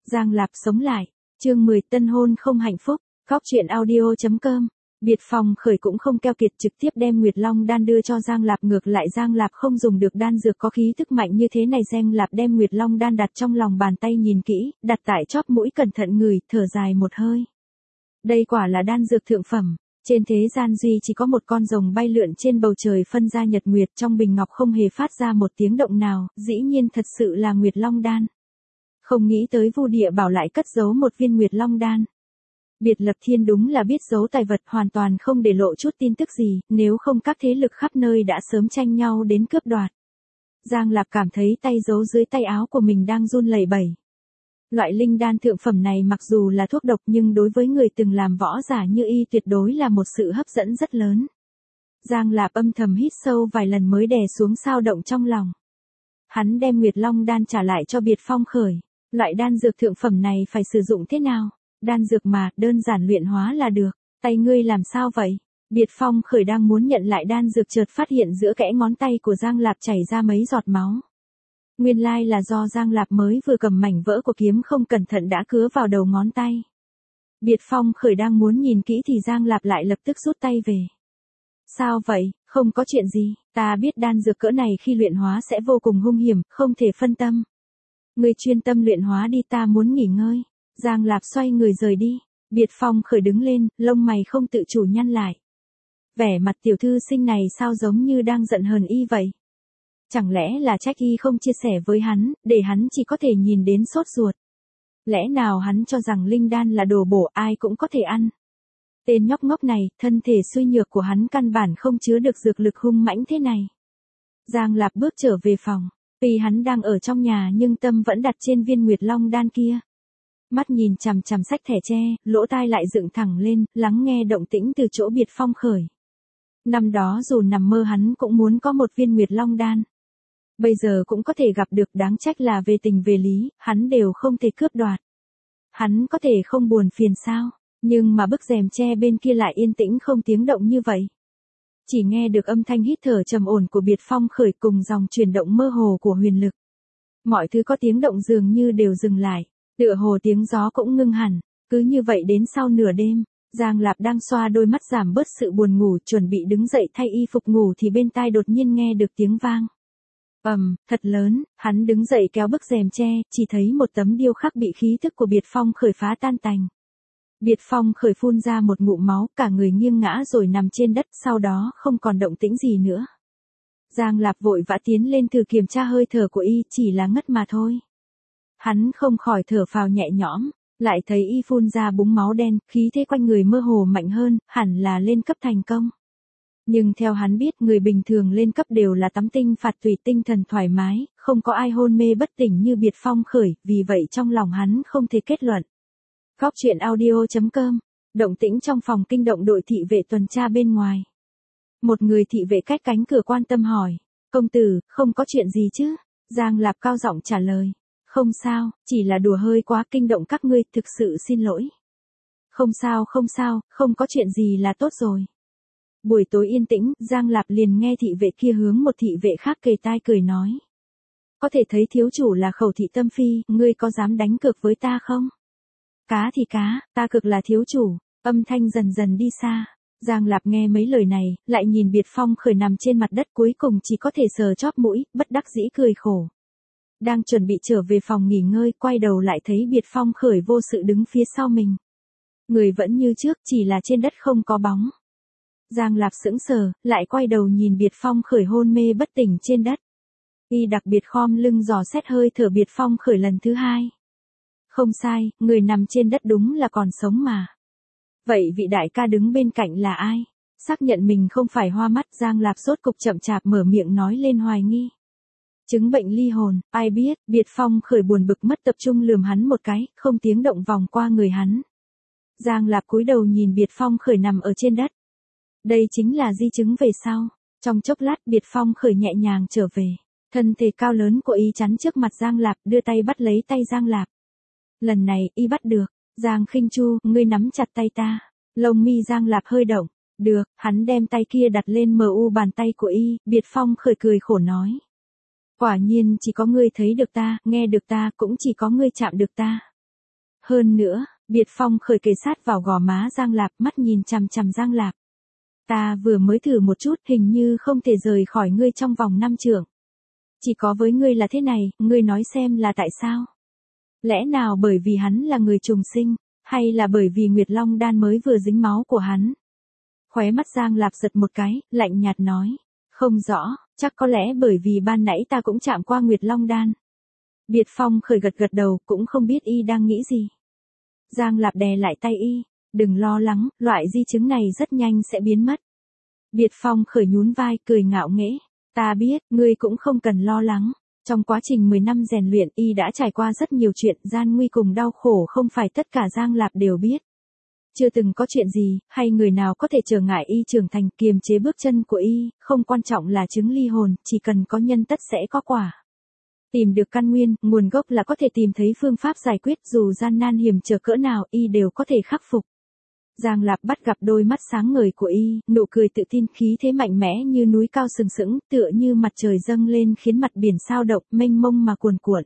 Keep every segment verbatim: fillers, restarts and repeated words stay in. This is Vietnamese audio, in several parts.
Giang Lạp sống lại. Chương mười tân hôn không hạnh phúc. Góc truyện audio chấm com. Biệt Phong Khởi cũng không keo kiệt trực tiếp đem Nguyệt Long đan đưa cho Giang Lạp, ngược lại Giang Lạp không dùng được đan dược có khí tức mạnh như thế này. Giang Lạp đem Nguyệt Long đan đặt trong lòng bàn tay nhìn kỹ, đặt tại chóp mũi cẩn thận ngửi, thở dài một hơi. Đây quả là đan dược thượng phẩm. Trên thế gian duy chỉ có một con rồng bay lượn trên bầu trời phân ra nhật nguyệt, trong bình ngọc không hề phát ra một tiếng động nào, dĩ nhiên thật sự là Nguyệt Long đan. Không nghĩ tới Vu Địa Bảo lại cất giấu một viên Nguyệt Long đan. Biệt Lập Thiên đúng là biết giấu tài vật, hoàn toàn không để lộ chút tin tức gì, nếu không các thế lực khắp nơi đã sớm tranh nhau đến cướp đoạt. Giang Lạp cảm thấy tay giấu dưới tay áo của mình đang run lẩy bẩy. Loại linh đan thượng phẩm này mặc dù là thuốc độc nhưng đối với người từng làm võ giả như y tuyệt đối là một sự hấp dẫn rất lớn. Giang Lạp âm thầm hít sâu vài lần mới đè xuống xao động trong lòng. Hắn đem Nguyệt Long đan trả lại cho Biệt Phong Khởi. Loại đan dược thượng phẩm này phải sử dụng thế nào? Đan dược mà, đơn giản luyện hóa là được. Tay ngươi làm sao vậy? Biệt Phong Khởi đang muốn nhận lại đan dược chợt phát hiện giữa kẽ ngón tay của Giang Lạp chảy ra mấy giọt máu. Nguyên lai là do Giang Lạp mới vừa cầm mảnh vỡ của kiếm không cẩn thận đã cứa vào đầu ngón tay. Biệt Phong Khởi đang muốn nhìn kỹ thì Giang Lạp lại lập tức rút tay về. Sao vậy? Không có chuyện gì, ta biết đan dược cỡ này khi luyện hóa sẽ vô cùng hung hiểm, không thể phân tâm. Ngươi chuyên tâm luyện hóa đi, ta muốn nghỉ ngơi. Giang Lạp xoay người rời đi. Biệt Phong Khởi đứng lên, lông mày không tự chủ nhăn lại. Vẻ mặt tiểu thư sinh này sao giống như đang giận hờn y vậy? Chẳng lẽ là trách y không chia sẻ với hắn, để hắn chỉ có thể nhìn đến sốt ruột? Lẽ nào hắn cho rằng linh đan là đồ bổ ai cũng có thể ăn? Tên nhóc ngốc này, thân thể suy nhược của hắn căn bản không chứa được dược lực hung mãnh thế này. Giang Lạp bước trở về phòng. Tuy hắn đang ở trong nhà nhưng tâm vẫn đặt trên viên Nguyệt Long đan kia. Mắt nhìn chằm chằm sách thẻ tre, lỗ tai lại dựng thẳng lên, lắng nghe động tĩnh từ chỗ Biệt Phong Khởi. Năm đó dù nằm mơ hắn cũng muốn có một viên Nguyệt Long đan. Bây giờ cũng có thể gặp được, đáng trách là về tình về lý, hắn đều không thể cướp đoạt. Hắn có thể không buồn phiền sao, nhưng mà bức rèm tre bên kia lại yên tĩnh không tiếng động như vậy. Chỉ nghe được âm thanh hít thở trầm ổn của Biệt Phong Khởi cùng dòng chuyển động mơ hồ của huyền lực. Mọi thứ có tiếng động dường như đều dừng lại, tựa hồ tiếng gió cũng ngưng hẳn. Cứ như vậy đến sau nửa đêm, Giang Lạp đang xoa đôi mắt giảm bớt sự buồn ngủ chuẩn bị đứng dậy thay y phục ngủ thì bên tai đột nhiên nghe được tiếng vang. Ầm, um, thật lớn, hắn đứng dậy kéo bức rèm tre, chỉ thấy một tấm điêu khắc bị khí thức của Biệt Phong Khởi phá tan tành. Biệt Phong Khởi phun ra một ngụm máu, cả người nghiêng ngã rồi nằm trên đất, sau đó không còn động tĩnh gì nữa. Giang Lạp vội vã tiến lên thử kiểm tra hơi thở của y, chỉ là ngất mà thôi. Hắn không khỏi thở phào nhẹ nhõm, lại thấy y phun ra búng máu đen, khí thế quanh người mơ hồ mạnh hơn, hẳn là lên cấp thành công. Nhưng theo hắn biết, người bình thường lên cấp đều là tắm tinh phạt tùy, tinh thần thoải mái, không có ai hôn mê bất tỉnh như Biệt Phong Khởi, vì vậy trong lòng hắn không thể kết luận. Góc truyện audio chấm com. Động tĩnh trong phòng kinh động đội thị vệ tuần tra bên ngoài. Một người thị vệ cách cánh cửa quan tâm hỏi. Công tử, không có chuyện gì chứ? Giang Lạp cao giọng trả lời. Không sao, chỉ là đùa hơi quá kinh động các ngươi, thực sự xin lỗi. Không sao không sao, không có chuyện gì là tốt rồi. Buổi tối yên tĩnh, Giang Lạp liền nghe thị vệ kia hướng một thị vệ khác kề tai cười nói. Có thể thấy thiếu chủ là Khẩu thị Tâm Phi, ngươi có dám đánh cược với ta không? Cá thì cá, ta cực là thiếu chủ. Âm thanh dần dần đi xa. Giang Lạp nghe mấy lời này, lại nhìn Biệt Phong Khởi nằm trên mặt đất, cuối cùng chỉ có thể sờ chóp mũi, bất đắc dĩ cười khổ. Đang chuẩn bị trở về phòng nghỉ ngơi, quay đầu lại thấy Biệt Phong Khởi vô sự đứng phía sau mình. Người vẫn như trước, chỉ là trên đất không có bóng. Giang Lạp sững sờ, lại quay đầu nhìn Biệt Phong Khởi hôn mê bất tỉnh trên đất. Y đặc biệt khom lưng dò xét hơi thở Biệt Phong Khởi lần thứ hai. Không sai, người nằm trên đất đúng là còn sống mà. Vậy vị đại ca đứng bên cạnh là ai? Xác nhận mình không phải hoa mắt, Giang Lạp rốt cục chậm chạp mở miệng nói lên hoài nghi. Chứng bệnh ly hồn, ai biết? Biệt Phong Khởi buồn bực mất tập trung lườm hắn một cái, không tiếng động vòng qua người hắn. Giang Lạp cúi đầu nhìn Biệt Phong Khởi nằm ở trên đất. Đây chính là di chứng về sau. Trong chốc lát Biệt Phong Khởi nhẹ nhàng trở về. Thân thể cao lớn của y chắn trước mặt Giang Lạp, đưa tay bắt lấy tay Giang Lạp. Lần này y bắt được. Giang Khinh Chu, ngươi nắm chặt tay ta. Lông mi Giang Lạp hơi động. Được, hắn đem tay kia đặt lên mờ u bàn tay của y. Biệt Phong Khởi cười khổ nói. Quả nhiên chỉ có ngươi thấy được ta, nghe được ta, cũng chỉ có ngươi chạm được ta. Hơn nữa, Biệt Phong khởi kề sát vào gò má Giang Lạp, mắt nhìn chằm chằm Giang Lạp. Ta vừa mới thử một chút, hình như không thể rời khỏi ngươi trong vòng năm trượng. Chỉ có với ngươi là thế này, ngươi nói xem là tại sao? Lẽ nào bởi vì hắn là người trùng sinh, hay là bởi vì Nguyệt Long đan mới vừa dính máu của hắn? Khóe mắt Giang Lạp giật một cái, lạnh nhạt nói. Không rõ, chắc có lẽ bởi vì ban nãy ta cũng chạm qua Nguyệt Long đan. Biệt Phong khởi gật gật đầu, cũng không biết y đang nghĩ gì. Giang Lạp đè lại tay y, đừng lo lắng, loại di chứng này rất nhanh sẽ biến mất. Biệt Phong khởi nhún vai, cười ngạo nghễ. Ta biết, ngươi cũng không cần lo lắng. Trong quá trình mười năm rèn luyện, y đã trải qua rất nhiều chuyện, gian nguy cùng đau khổ không phải tất cả Giang Lạp đều biết. Chưa từng có chuyện gì, hay người nào có thể trở ngại y trưởng thành, kiềm chế bước chân của y, không quan trọng là chứng ly hồn, chỉ cần có nhân tất sẽ có quả. Tìm được căn nguyên, nguồn gốc là có thể tìm thấy phương pháp giải quyết, dù gian nan hiểm trở cỡ nào, y đều có thể khắc phục. Giang Lạp bắt gặp đôi mắt sáng ngời của y, nụ cười tự tin, khí thế mạnh mẽ như núi cao sừng sững, tựa như mặt trời dâng lên khiến mặt biển sao động, mênh mông mà cuồn cuộn.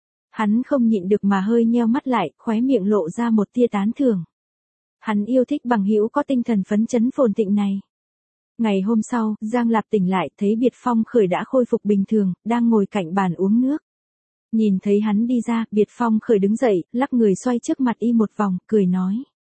Hắn không nhịn được mà hơi nheo mắt lại, khóe miệng lộ ra một tia tán thưởng. Hắn yêu thích bằng hữu có tinh thần phấn chấn phồn thịnh này. Ngày hôm sau, Giang Lạp tỉnh lại, thấy Biệt Phong khởi đã khôi phục bình thường, đang ngồi cạnh bàn uống nước. Nhìn thấy hắn đi ra, Biệt Phong khởi đứng dậy, lắc người xoay trước mặt y một vòng, cười nói.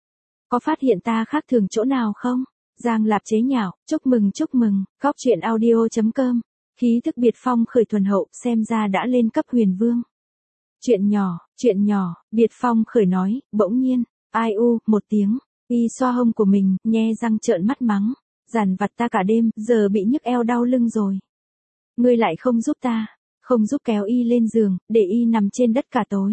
Có phát hiện ta khác thường chỗ nào không? Giang Lạp chế nhạo, chúc mừng chúc mừng, Cóc Truyện Audio chấm com. Khí thức Biệt Phong khởi thuần hậu, xem ra đã lên cấp huyền vương. Chuyện nhỏ, chuyện nhỏ, Biệt Phong khởi nói, bỗng nhiên, ai u, một tiếng, y xoa hông của mình, nhe răng trợn mắt mắng. Dằn vặt ta cả đêm, giờ bị nhức eo đau lưng rồi. Ngươi lại không giúp ta, không giúp kéo y lên giường, để y nằm trên đất cả tối.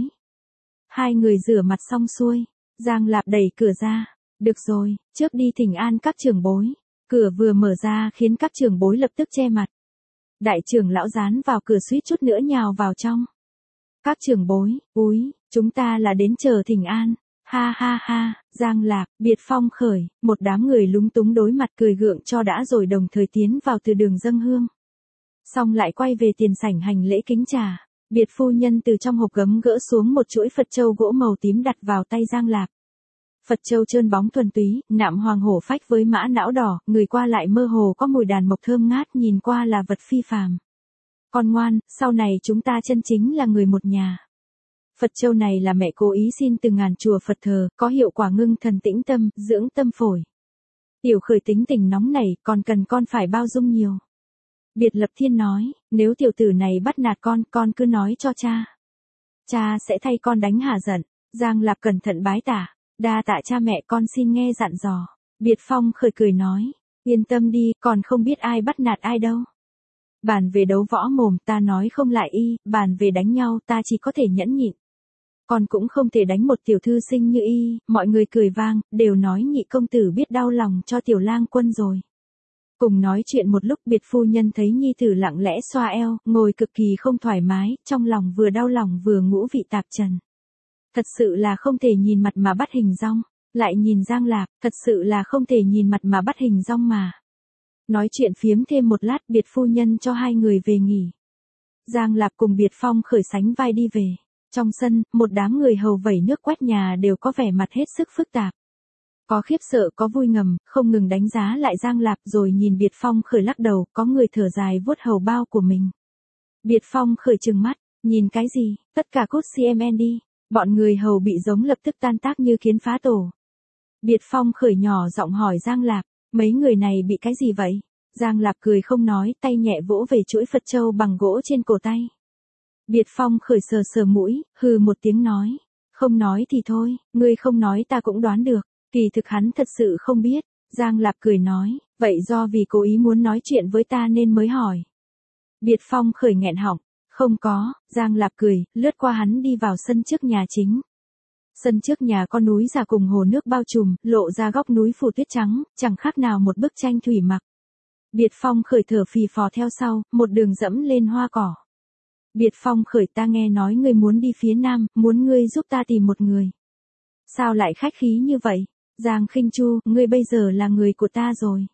Hai người rửa mặt xong xuôi, Giang Lạp đẩy cửa ra. Được rồi, trước đi thỉnh an các trưởng bối. Cửa vừa mở ra khiến các trưởng bối lập tức che mặt. Đại trưởng lão dán vào cửa suýt chút nữa nhào vào trong. Các trưởng bối, úi, chúng ta là đến chờ thỉnh an. Ha ha ha, Giang Lạp, Biệt Phong khởi, một đám người lúng túng đối mặt cười gượng cho đã rồi đồng thời tiến vào từ đường dâng hương. Xong lại quay về tiền sảnh hành lễ kính trà. Biệt phu nhân từ trong hộp gấm gỡ xuống một chuỗi Phật châu gỗ màu tím đặt vào tay Giang Lạp. Phật châu trơn bóng thuần túy, nạm hoàng hổ phách với mã não đỏ, người qua lại mơ hồ có mùi đàn mộc thơm ngát, nhìn qua là vật phi phàm. Con ngoan, sau này chúng ta chân chính là người một nhà. Phật châu này là mẹ cố ý xin từ ngàn chùa Phật thờ, có hiệu quả ngưng thần tĩnh tâm, dưỡng tâm phổi. Tiểu khởi tính tình nóng nảy, còn cần con phải bao dung nhiều. Biệt Lập Thiên nói, nếu tiểu tử này bắt nạt con, con cứ nói cho cha. Cha sẽ thay con đánh hả giận. Giang Lạp cẩn thận bái tả, đa tạ cha mẹ, con xin nghe dặn dò. Biệt Phong khởi cười nói, yên tâm đi, còn không biết ai bắt nạt ai đâu. Bàn về đấu võ mồm ta nói không lại y, bàn về đánh nhau ta chỉ có thể nhẫn nhịn. Con cũng không thể đánh một tiểu thư sinh như y, mọi người cười vang, đều nói nhị công tử biết đau lòng cho tiểu lang quân rồi. Cùng nói chuyện một lúc, Biệt phu nhân thấy nhi tử lặng lẽ xoa eo, ngồi cực kỳ không thoải mái, trong lòng vừa đau lòng vừa ngũ vị tạp trần. Thật sự là không thể nhìn mặt mà bắt hình dong, lại nhìn Giang Lạp, thật sự là không thể nhìn mặt mà bắt hình dong mà. Nói chuyện phiếm thêm một lát, Biệt phu nhân cho hai người về nghỉ. Giang Lạp cùng Biệt Phong khởi sánh vai đi về. Trong sân, một đám người hầu vẩy nước quét nhà đều có vẻ mặt hết sức phức tạp. Có khiếp sợ, có vui ngầm, không ngừng đánh giá lại Giang Lạp rồi nhìn Biệt Phong khởi lắc đầu, có người thở dài vuốt hầu bao của mình. Biệt Phong khởi trừng mắt, nhìn cái gì, tất cả cút xê em en đi, bọn người hầu bị giống lập tức tan tác như kiến phá tổ. Biệt Phong khởi nhỏ giọng hỏi Giang Lạp, mấy người này bị cái gì vậy? Giang Lạp cười không nói, tay nhẹ vỗ về chuỗi Phật châu bằng gỗ trên cổ tay. Biệt Phong khởi sờ sờ mũi, hừ một tiếng nói, không nói thì thôi, ngươi không nói ta cũng đoán được, kỳ thực hắn thật sự không biết. Giang Lạp cười nói, vậy do vì cố ý muốn nói chuyện với ta nên mới hỏi. Biệt Phong khởi nghẹn họng, không có. Giang Lạp cười, lướt qua hắn đi vào sân trước nhà chính. Sân trước nhà có núi già cùng hồ nước bao trùm, lộ ra góc núi phủ tuyết trắng, chẳng khác nào một bức tranh thủy mặc. Biệt Phong khởi thở phì phò theo sau, một đường dẫm lên hoa cỏ. Biệt Phong khởi, ta nghe nói ngươi muốn đi phía nam, muốn ngươi giúp ta tìm một người. Sao lại khách khí như vậy? Giang Khinh Chu, ngươi bây giờ là người của ta rồi.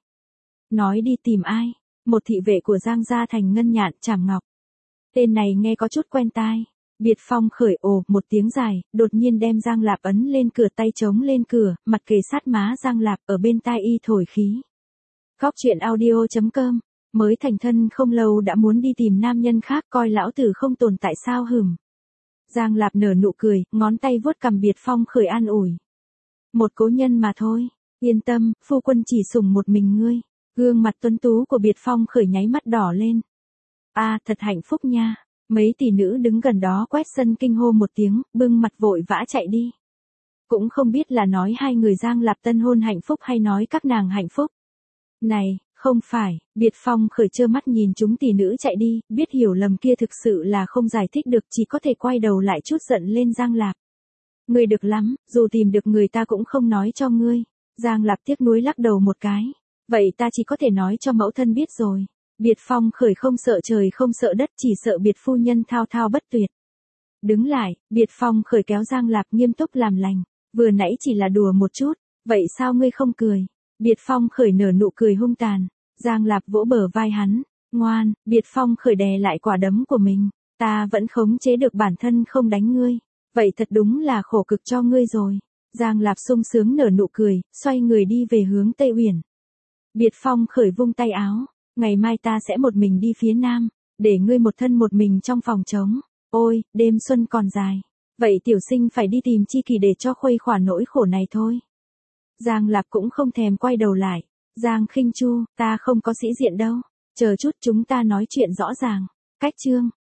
Nói đi tìm ai? Một thị vệ của Giang gia thành Ngân Nhạn Trảm Ngọc. Tên này nghe có chút quen tai. Biệt Phong khởi ồ một tiếng dài, đột nhiên đem Giang Lạp ấn lên cửa, tay chống lên cửa, mặt kề sát má Giang Lạp, ở bên tai y thổi khí. Góc truyện audio chấm com, mới thành thân không lâu đã muốn đi tìm nam nhân khác, coi lão tử không tồn tại sao hửm. Giang Lạp nở nụ cười, ngón tay vuốt cằm Biệt Phong khởi an ủi. Một cố nhân mà thôi, yên tâm, phu quân chỉ sủng một mình ngươi. Gương mặt tuấn tú của Biệt Phong khởi nháy mắt đỏ lên. A à, thật hạnh phúc nha. Mấy tỷ nữ đứng gần đó quét sân kinh hô một tiếng, bưng mặt vội vã chạy đi. Cũng không biết là nói hai người Giang Lạp tân hôn hạnh phúc hay nói các nàng hạnh phúc. Này, không phải, Biệt Phong khởi trơ mắt nhìn chúng tỷ nữ chạy đi, biết hiểu lầm kia thực sự là không giải thích được, chỉ có thể quay đầu lại chút giận lên Giang Lạp. Ngươi được lắm, dù tìm được người ta cũng không nói cho ngươi. Giang Lạp tiếc nuối lắc đầu một cái. Vậy ta chỉ có thể nói cho mẫu thân biết rồi. Biệt Phong khởi không sợ trời không sợ đất, chỉ sợ Biệt phu nhân thao thao bất tuyệt. Đứng lại, Biệt Phong khởi kéo Giang Lạp nghiêm túc làm lành. Vừa nãy chỉ là đùa một chút, vậy sao ngươi không cười? Biệt Phong khởi nở nụ cười hung tàn. Giang Lạp vỗ bờ vai hắn. Ngoan, Biệt Phong khởi đè lại quả đấm của mình. Ta vẫn khống chế được bản thân không đánh ngươi. Vậy thật đúng là khổ cực cho ngươi rồi. Giang Lạp sung sướng nở nụ cười, xoay người đi về hướng Tây Uyển. Biệt Phong khởi vung tay áo. Ngày mai ta sẽ một mình đi phía nam, để ngươi một thân một mình trong phòng trống. Ôi, đêm xuân còn dài. Vậy tiểu sinh phải đi tìm Chi Kỳ để cho khuây khỏa nỗi khổ này thôi. Giang Lạp cũng không thèm quay đầu lại. Giang Khinh Chu, ta không có sĩ diện đâu. Chờ chút chúng ta nói chuyện rõ ràng. Cách chương.